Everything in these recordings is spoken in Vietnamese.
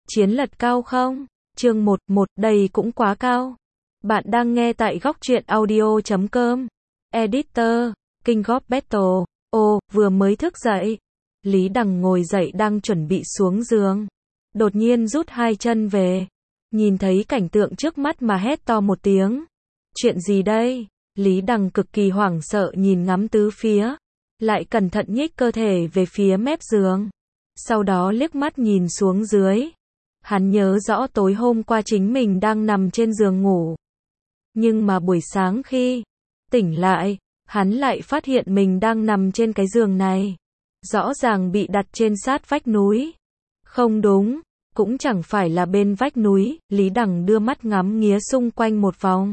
Chiến lật cao không? Chương 11, đây cũng quá cao. Bạn đang nghe tại góc truyện audio.com. Editor, King of Battle. Ô, vừa mới thức dậy. Lý Đằng ngồi dậy đang chuẩn bị xuống giường. Đột nhiên rút hai chân về. Nhìn thấy cảnh tượng trước mắt mà hét to một tiếng. Chuyện gì đây? Lý Đằng cực kỳ hoảng sợ nhìn ngắm tứ phía. Lại cẩn thận nhích cơ thể về phía mép giường. Sau đó liếc mắt nhìn xuống dưới. Hắn nhớ rõ tối hôm qua chính mình đang nằm trên giường ngủ. Nhưng mà buổi sáng khi tỉnh lại, hắn lại phát hiện mình đang nằm trên cái giường này. Rõ ràng bị đặt trên sát vách núi. Không đúng, cũng chẳng phải là bên vách núi. Lý Đằng đưa mắt ngắm nghía xung quanh một vòng.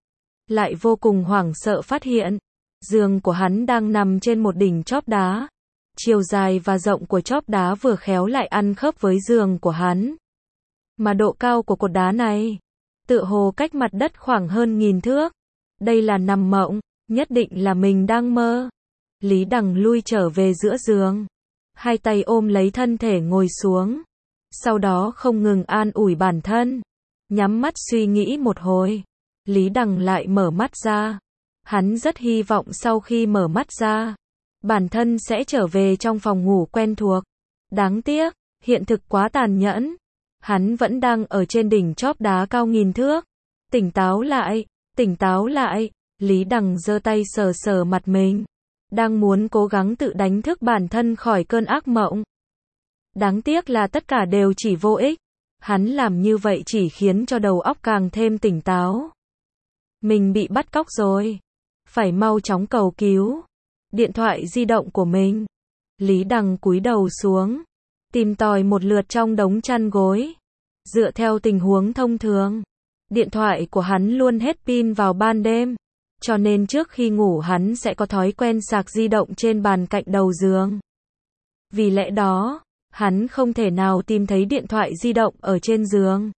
Lại vô cùng hoảng sợ phát hiện, giường của hắn đang nằm trên một đỉnh chóp đá. Chiều dài và rộng của chóp đá vừa khéo lại ăn khớp với giường của hắn. Mà độ cao của cột đá này, tựa hồ cách mặt đất khoảng hơn 1000 thước. Đây là nằm mộng, nhất định là mình đang mơ. Lý Đằng lui trở về giữa giường. Hai tay ôm lấy thân thể ngồi xuống. Sau đó không ngừng an ủi bản thân. Nhắm mắt suy nghĩ một hồi. Lý Đằng lại mở mắt ra. Hắn rất hy vọng sau khi mở mắt ra, bản thân sẽ trở về trong phòng ngủ quen thuộc. Đáng tiếc, hiện thực quá tàn nhẫn. Hắn vẫn đang ở trên đỉnh chóp đá cao 1000 thước. Tỉnh táo lại, tỉnh táo lại. Lý Đằng giơ tay sờ sờ mặt mình. Đang muốn cố gắng tự đánh thức bản thân khỏi cơn ác mộng. Đáng tiếc là tất cả đều chỉ vô ích. Hắn làm như vậy chỉ khiến cho đầu óc càng thêm tỉnh táo. Mình bị bắt cóc rồi. Phải mau chóng cầu cứu. Điện thoại di động của mình. Lý Đằng cúi đầu xuống. Tìm tòi một lượt trong đống chăn gối. Dựa theo tình huống thông thường, điện thoại của hắn luôn hết pin vào ban đêm. Cho nên trước khi ngủ hắn sẽ có thói quen sạc di động trên bàn cạnh đầu giường. Vì lẽ đó, hắn không thể nào tìm thấy điện thoại di động ở trên giường.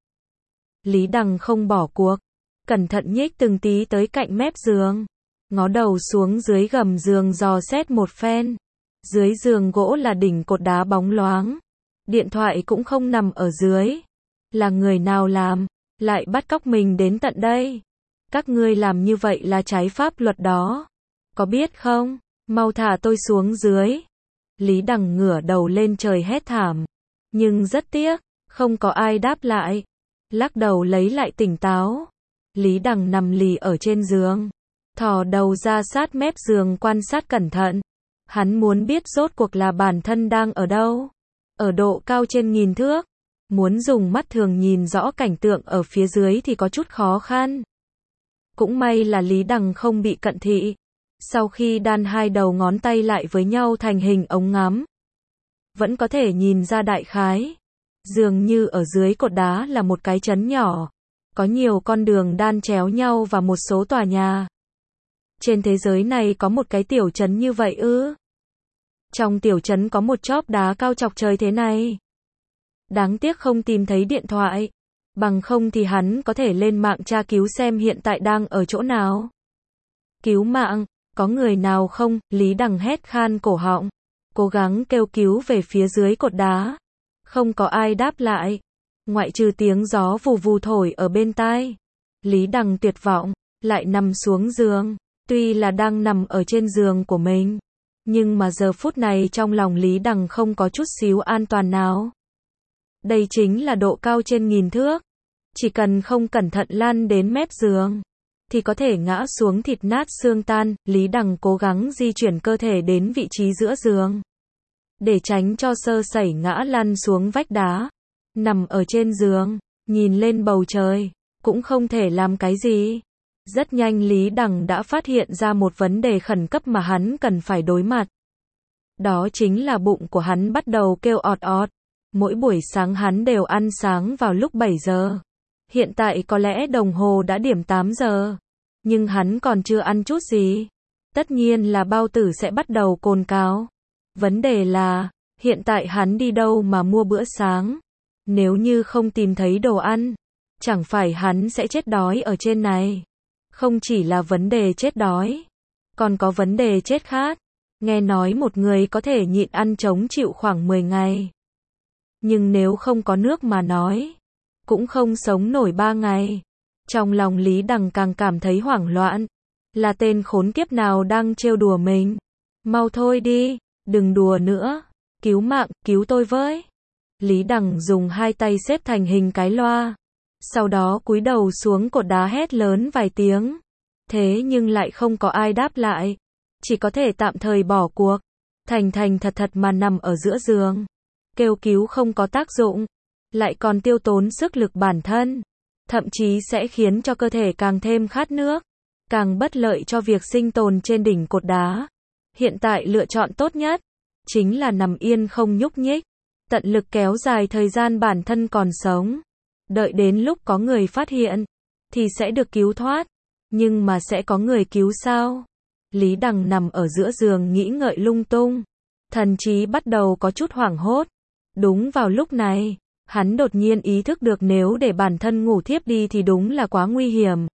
Lý Đằng không bỏ cuộc. Cẩn thận nhích từng tí tới cạnh mép giường. Ngó đầu xuống dưới gầm giường dò xét một phen. Dưới giường gỗ là đỉnh cột đá bóng loáng. Điện thoại cũng không nằm ở dưới. Là người nào làm, lại bắt cóc mình đến tận đây. Các ngươi làm như vậy là trái pháp luật đó. Có biết không? Mau thả tôi xuống dưới. Lý Đằng ngửa đầu lên trời hét thảm. Nhưng rất tiếc, không có ai đáp lại. Lắc đầu lấy lại tỉnh táo. Lý Đằng nằm lì ở trên giường. Thò đầu ra sát mép giường quan sát cẩn thận. Hắn muốn biết rốt cuộc là bản thân đang ở đâu. Ở độ cao trên 1000 thước. Muốn dùng mắt thường nhìn rõ cảnh tượng ở phía dưới thì có chút khó khăn. Cũng may là Lý Đằng không bị cận thị. Sau khi đan hai đầu ngón tay lại với nhau thành hình ống ngắm, vẫn có thể nhìn ra đại khái. Dường như ở dưới cột đá là một cái trấn nhỏ. Có nhiều con đường đan chéo nhau và một số tòa nhà. Trên thế giới này có một cái tiểu trấn như vậy ư? Trong tiểu trấn có một chóp đá cao chọc trời thế này. Đáng tiếc không tìm thấy điện thoại. Bằng không thì hắn có thể lên mạng tra cứu xem hiện tại đang ở chỗ nào. Cứu mạng, có người nào không? Lý Đằng hét khan cổ họng. Cố gắng kêu cứu về phía dưới cột đá. Không có ai đáp lại. Ngoại trừ tiếng gió vù vù thổi ở bên tai. Lý Đằng tuyệt vọng, lại nằm xuống giường. Tuy là đang nằm ở trên giường của mình, nhưng mà giờ phút này trong lòng Lý Đằng không có chút xíu an toàn nào. Đây chính là độ cao trên 1000 thước. Chỉ cần không cẩn thận lăn đến mép giường, thì có thể ngã xuống thịt nát xương tan. Lý Đằng cố gắng di chuyển cơ thể đến vị trí giữa giường. Để tránh cho sơ sẩy ngã lăn xuống vách đá. Nằm ở trên giường, nhìn lên bầu trời, cũng không thể làm cái gì. Rất nhanh Lý Đằng đã phát hiện ra một vấn đề khẩn cấp mà hắn cần phải đối mặt. Đó chính là bụng của hắn bắt đầu kêu ọt ọt. Mỗi buổi sáng hắn đều ăn sáng vào lúc 7 giờ. Hiện tại có lẽ đồng hồ đã điểm 8 giờ. Nhưng hắn còn chưa ăn chút gì. Tất nhiên là bao tử sẽ bắt đầu cồn cào. Vấn đề là, hiện tại hắn đi đâu mà mua bữa sáng? Nếu như không tìm thấy đồ ăn, chẳng phải hắn sẽ chết đói ở trên này. Không chỉ là vấn đề chết đói, còn có vấn đề chết khát. Nghe nói một người có thể nhịn ăn chống chịu khoảng 10 ngày. Nhưng nếu không có nước mà nói, cũng không sống nổi 3 ngày. Trong lòng Lý Đằng càng cảm thấy hoảng loạn. Là tên khốn kiếp nào đang trêu đùa mình? Mau thôi đi, đừng đùa nữa. Cứu mạng, cứu tôi với. Lý Đằng dùng hai tay xếp thành hình cái loa. Sau đó cúi đầu xuống cột đá hét lớn vài tiếng. Thế nhưng lại không có ai đáp lại. Chỉ có thể tạm thời bỏ cuộc. Thành thành thật thật mà nằm ở giữa giường. Kêu cứu không có tác dụng. Lại còn tiêu tốn sức lực bản thân. Thậm chí sẽ khiến cho cơ thể càng thêm khát nước. Càng bất lợi cho việc sinh tồn trên đỉnh cột đá. Hiện tại lựa chọn tốt nhất chính là nằm yên không nhúc nhích. Tận lực kéo dài thời gian bản thân còn sống. Đợi đến lúc có người phát hiện thì sẽ được cứu thoát. Nhưng mà sẽ có người cứu sao? Lý Đằng nằm ở giữa giường nghĩ ngợi lung tung. Thần trí bắt đầu có chút hoảng hốt. Đúng vào lúc này, hắn đột nhiên ý thức được nếu để bản thân ngủ thiếp đi thì đúng là quá nguy hiểm.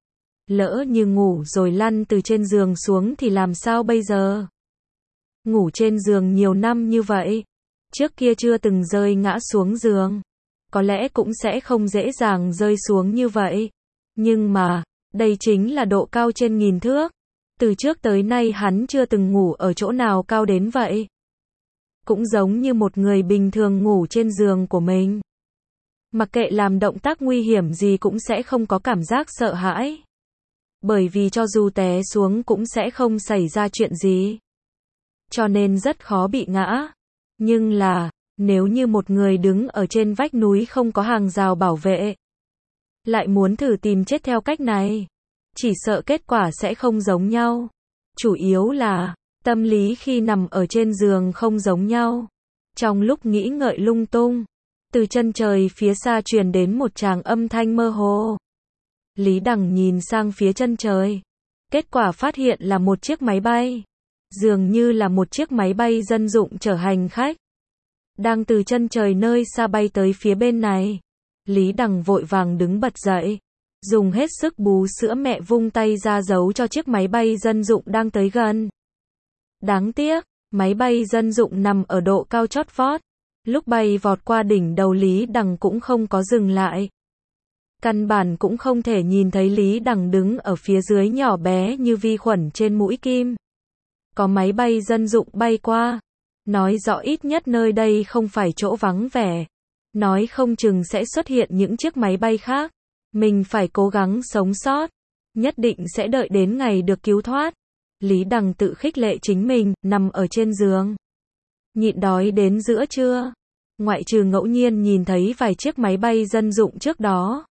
Lỡ như ngủ rồi lăn từ trên giường xuống thì làm sao bây giờ? Ngủ trên giường nhiều năm như vậy, trước kia chưa từng rơi ngã xuống giường. Có lẽ cũng sẽ không dễ dàng rơi xuống như vậy. Nhưng mà, đây chính là độ cao trên 1000 thước. Từ trước tới nay hắn chưa từng ngủ ở chỗ nào cao đến vậy. Cũng giống như một người bình thường ngủ trên giường của mình. Mặc kệ làm động tác nguy hiểm gì cũng sẽ không có cảm giác sợ hãi. Bởi vì cho dù té xuống cũng sẽ không xảy ra chuyện gì. Cho nên rất khó bị ngã. Nhưng là, nếu như một người đứng ở trên vách núi không có hàng rào bảo vệ, lại muốn thử tìm chết theo cách này, chỉ sợ kết quả sẽ không giống nhau. Chủ yếu là, tâm lý khi nằm ở trên giường không giống nhau. Trong lúc nghĩ ngợi lung tung, từ chân trời phía xa truyền đến một tràng âm thanh mơ hồ. Lý Đằng nhìn sang phía chân trời. Kết quả phát hiện là một chiếc máy bay. Dường như là một chiếc máy bay dân dụng chở hành khách. Đang từ chân trời nơi xa bay tới phía bên này. Lý Đằng vội vàng đứng bật dậy. Dùng hết sức bú sữa mẹ vung tay ra giấu cho chiếc máy bay dân dụng đang tới gần. Đáng tiếc, máy bay dân dụng nằm ở độ cao chót vót. Lúc bay vọt qua đỉnh đầu Lý Đằng cũng không có dừng lại. Căn bản cũng không thể nhìn thấy Lý Đằng đứng ở phía dưới nhỏ bé như vi khuẩn trên mũi kim. Có máy bay dân dụng bay qua. Nói rõ ít nhất nơi đây không phải chỗ vắng vẻ. Nói không chừng sẽ xuất hiện những chiếc máy bay khác. Mình phải cố gắng sống sót. Nhất định sẽ đợi đến ngày được cứu thoát. Lý Đằng tự khích lệ chính mình, nằm ở trên giường. Nhịn đói đến giữa trưa. Ngoại trừ ngẫu nhiên nhìn thấy vài chiếc máy bay dân dụng trước đó.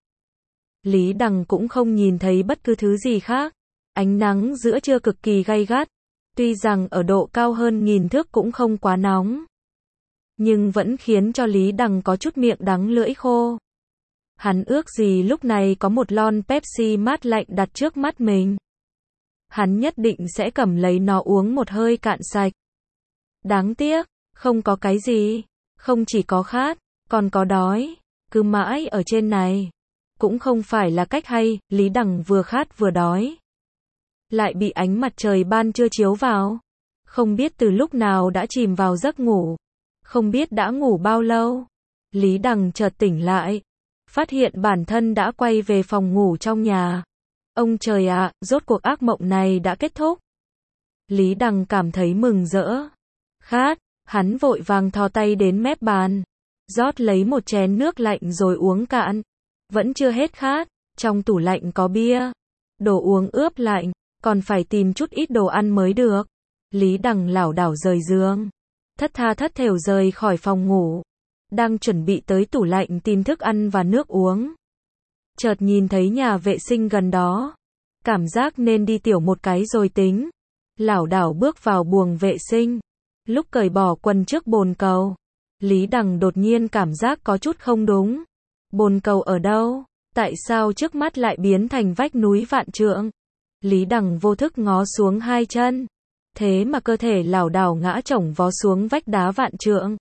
Lý Đằng cũng không nhìn thấy bất cứ thứ gì khác. Ánh nắng giữa trưa cực kỳ gay gắt. Tuy rằng ở độ cao hơn 1000 thước cũng không quá nóng. Nhưng vẫn khiến cho Lý Đằng có chút miệng đắng lưỡi khô. Hắn ước gì lúc này có một lon Pepsi mát lạnh đặt trước mắt mình. Hắn nhất định sẽ cầm lấy nó uống một hơi cạn sạch. Đáng tiếc, không có cái gì. Không chỉ có khát, còn có đói. Cứ mãi ở trên này. Cũng không phải là cách hay. Lý Đằng vừa khát vừa đói. Lại bị ánh mặt trời ban trưa chiếu vào. Không biết từ lúc nào đã chìm vào giấc ngủ. Không biết đã ngủ bao lâu. Lý Đằng chợt tỉnh lại. Phát hiện bản thân đã quay về phòng ngủ trong nhà. Ông trời ạ, rốt cuộc ác mộng này đã kết thúc. Lý Đằng cảm thấy mừng rỡ. Khát, hắn vội vàng thò tay đến mép bàn. Rót lấy một chén nước lạnh rồi uống cạn. Vẫn chưa hết khát, trong tủ lạnh có bia. Đồ uống ướp lạnh, còn phải tìm chút ít đồ ăn mới được. Lý Đằng lảo đảo rời giường. Thất tha thất thểu rời khỏi phòng ngủ. Đang chuẩn bị tới tủ lạnh tìm thức ăn và nước uống. Chợt nhìn thấy nhà vệ sinh gần đó. Cảm giác nên đi tiểu một cái rồi tính. Lảo đảo bước vào buồng vệ sinh. Lúc cởi bỏ quần trước bồn cầu. Lý Đằng đột nhiên cảm giác có chút không đúng. Bồn cầu ở đâu? Tại sao trước mắt lại biến thành vách núi vạn trượng? Lý Đằng vô thức ngó xuống hai chân. Thế mà cơ thể lảo đảo ngã chổng vó xuống vách đá vạn trượng.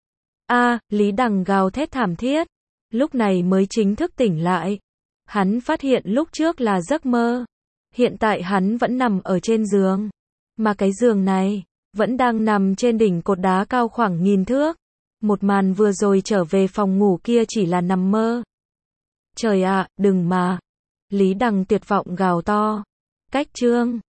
Lý Đằng gào thét thảm thiết. Lúc này mới chính thức tỉnh lại. Hắn phát hiện lúc trước là giấc mơ. Hiện tại hắn vẫn nằm ở trên giường. Mà cái giường này, vẫn đang nằm trên đỉnh cột đá cao khoảng 1000 thước. Một màn vừa rồi trở về phòng ngủ kia chỉ là nằm mơ. Trời ạ, đừng mà. Lý Đằng tuyệt vọng gào to. Cách chương